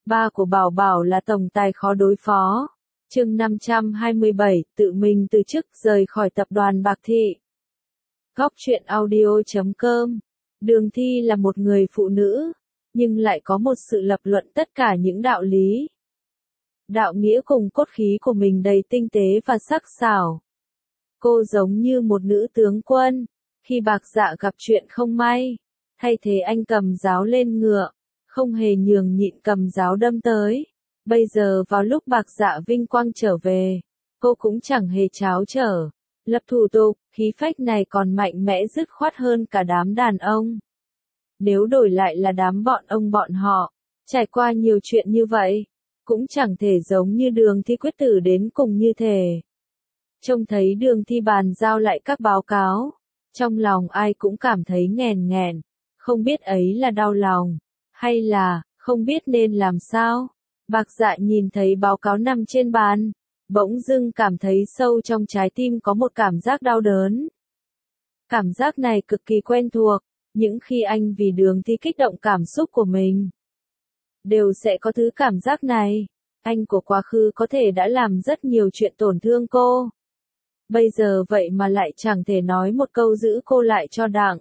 Ba của Bảo Bảo là tổng tài khó đối phó. Chương 527, tự mình từ chức rời khỏi tập đoàn Bạc Thị. Góc truyện audio.com. Đường Thi là một người phụ nữ, nhưng lại có một sự lập luận tất cả những đạo lý. Đạo nghĩa cùng cốt khí của mình đầy tinh tế và sắc sảo. Cô giống như một nữ tướng quân, khi Bạc Dạ gặp chuyện không may, thay thế anh cầm giáo lên ngựa, không hề nhường nhịn cầm giáo đâm tới. Bây giờ vào lúc Bạc Dạ vinh quang trở về, cô cũng chẳng hề tráo trở, lập thủ tục, khí phách này còn mạnh mẽ dứt khoát hơn cả đám đàn ông. Nếu đổi lại là đám bọn họ, trải qua nhiều chuyện như vậy, cũng chẳng thể giống như Đường Thi quyết tử đến cùng như thể. Trông thấy Đường Thi bàn giao lại các báo cáo, trong lòng ai cũng cảm thấy nghèn nghẹn, không biết ấy là đau lòng, hay là, không biết nên làm sao. Bạc Dạ nhìn thấy báo cáo nằm trên bàn, bỗng dưng cảm thấy sâu trong trái tim có một cảm giác đau đớn. Cảm giác này cực kỳ quen thuộc, những khi anh vì Đường Thi kích động cảm xúc của mình, đều sẽ có thứ cảm giác này. Anh của quá khứ có thể đã làm rất nhiều chuyện tổn thương cô. Bây giờ vậy mà lại chẳng thể nói một câu giữ cô lại cho đặng.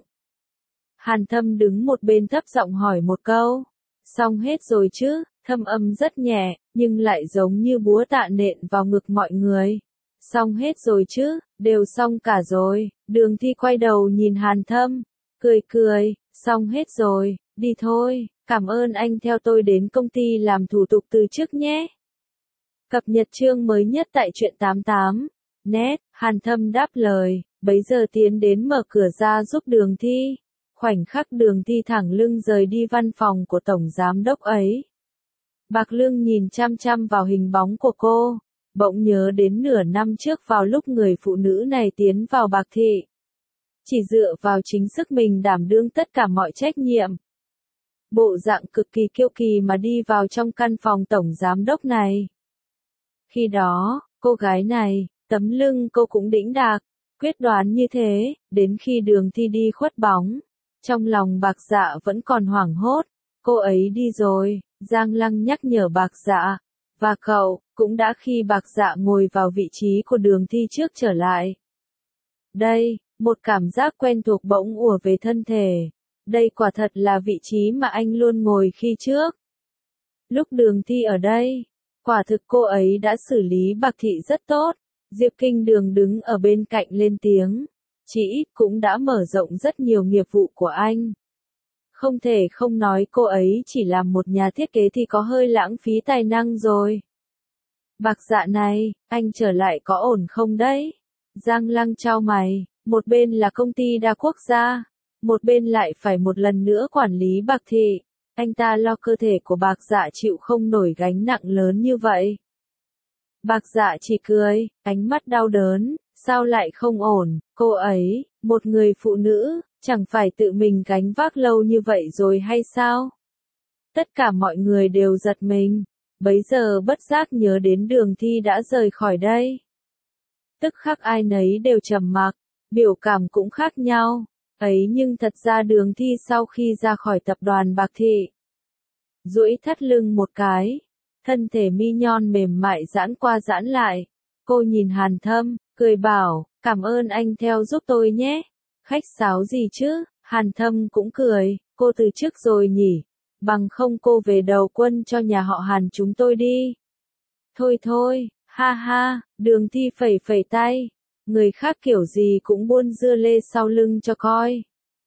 Hàn Thâm đứng một bên thấp giọng hỏi một câu. Xong hết rồi chứ, thâm âm rất nhẹ, nhưng lại giống như búa tạ nện vào ngực mọi người. Xong hết rồi chứ, đều xong cả rồi. Đường Thi quay đầu nhìn Hàn Thâm, cười, xong hết rồi, đi thôi, cảm ơn anh theo tôi đến công ty làm thủ tục từ chức nhé. Cập nhật chương mới nhất tại truyện 88. Net, Hàn Thâm đáp lời, bấy giờ tiến đến mở cửa ra giúp Đường Thi. Khoảnh khắc Đường Thi thẳng lưng rời đi văn phòng của tổng giám đốc ấy. Bạc Lương nhìn chăm chăm vào hình bóng của cô, bỗng nhớ đến nửa năm trước vào lúc người phụ nữ này tiến vào Bạc Thị. Chỉ dựa vào chính sức mình đảm đương tất cả mọi trách nhiệm. Bộ dạng cực kỳ kiêu kỳ mà đi vào trong căn phòng tổng giám đốc này. Khi đó, cô gái này, tấm lưng cô cũng đĩnh đạc, quyết đoán như thế, đến khi Đường Thi đi khuất bóng. Trong lòng Bạc Dạ vẫn còn hoảng hốt, cô ấy đi rồi, Giang Lăng nhắc nhở Bạc Dạ, và cậu, cũng đã khi Bạc Dạ ngồi vào vị trí của Đường Thi trước trở lại. Đây, một cảm giác quen thuộc bỗng ùa về thân thể, đây quả thật là vị trí mà anh luôn ngồi khi trước. Lúc Đường Thi ở đây, quả thực cô ấy đã xử lý Bạc Thị rất tốt, Diệp Kinh Đường đứng ở bên cạnh lên tiếng. Chỉ ít cũng đã mở rộng rất nhiều nghiệp vụ của anh. Không thể không nói cô ấy chỉ làm một nhà thiết kế thì có hơi lãng phí tài năng rồi. Bạc Dạ này, anh trở lại có ổn không đấy? Giang Lăng chau mày, một bên là công ty đa quốc gia, một bên lại phải một lần nữa quản lý Bạc Thị. Anh ta lo cơ thể của Bạc Dạ chịu không nổi gánh nặng lớn như vậy. Bạc Dạ chỉ cười, ánh mắt đau đớn. Sao lại không ổn, cô ấy, một người phụ nữ, chẳng phải tự mình gánh vác lâu như vậy rồi hay sao? Tất cả mọi người đều giật mình, bấy giờ bất giác nhớ đến Đường Thi đã rời khỏi đây. Tức khắc ai nấy đều trầm mặc, biểu cảm cũng khác nhau, ấy nhưng thật ra Đường Thi sau khi ra khỏi tập đoàn Bạc Thị, duỗi thắt lưng một cái, thân thể mi nhon mềm mại giãn qua giãn lại, cô nhìn Hàn Thâm, cười bảo, cảm ơn anh theo giúp tôi nhé. Khách sáo gì chứ, Hàn Thâm cũng cười, cô từ chức rồi nhỉ, bằng không cô về đầu quân cho nhà họ Hàn chúng tôi đi. Thôi, ha ha, Đường Thi phẩy phẩy tay, người khác kiểu gì cũng buôn dưa lê sau lưng cho coi.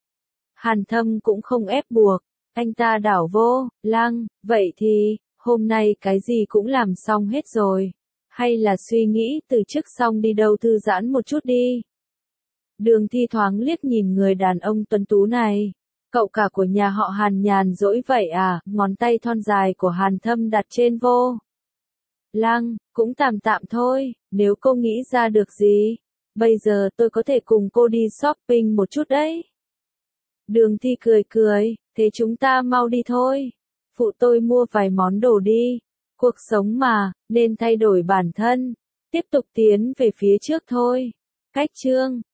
Hàn Thâm cũng không ép buộc, anh ta đảo vô, Lăng, vậy thì, hôm nay cái gì cũng làm xong hết rồi. Hay là suy nghĩ từ chức xong đi đâu thư giãn một chút đi. Đường Thi thoáng liếc nhìn người đàn ông tuấn tú này. Cậu cả của nhà họ Hàn nhàn rỗi vậy à, ngón tay thon dài của Hàn Thâm đặt trên vô. Lăng, cũng tạm tạm thôi, nếu cô nghĩ ra được gì. Bây giờ tôi có thể cùng cô đi shopping một chút đấy. Đường Thi cười, thế chúng ta mau đi thôi. Phụ tôi mua vài món đồ đi. Cuộc sống mà, nên thay đổi bản thân, tiếp tục tiến về phía trước thôi. Cách chương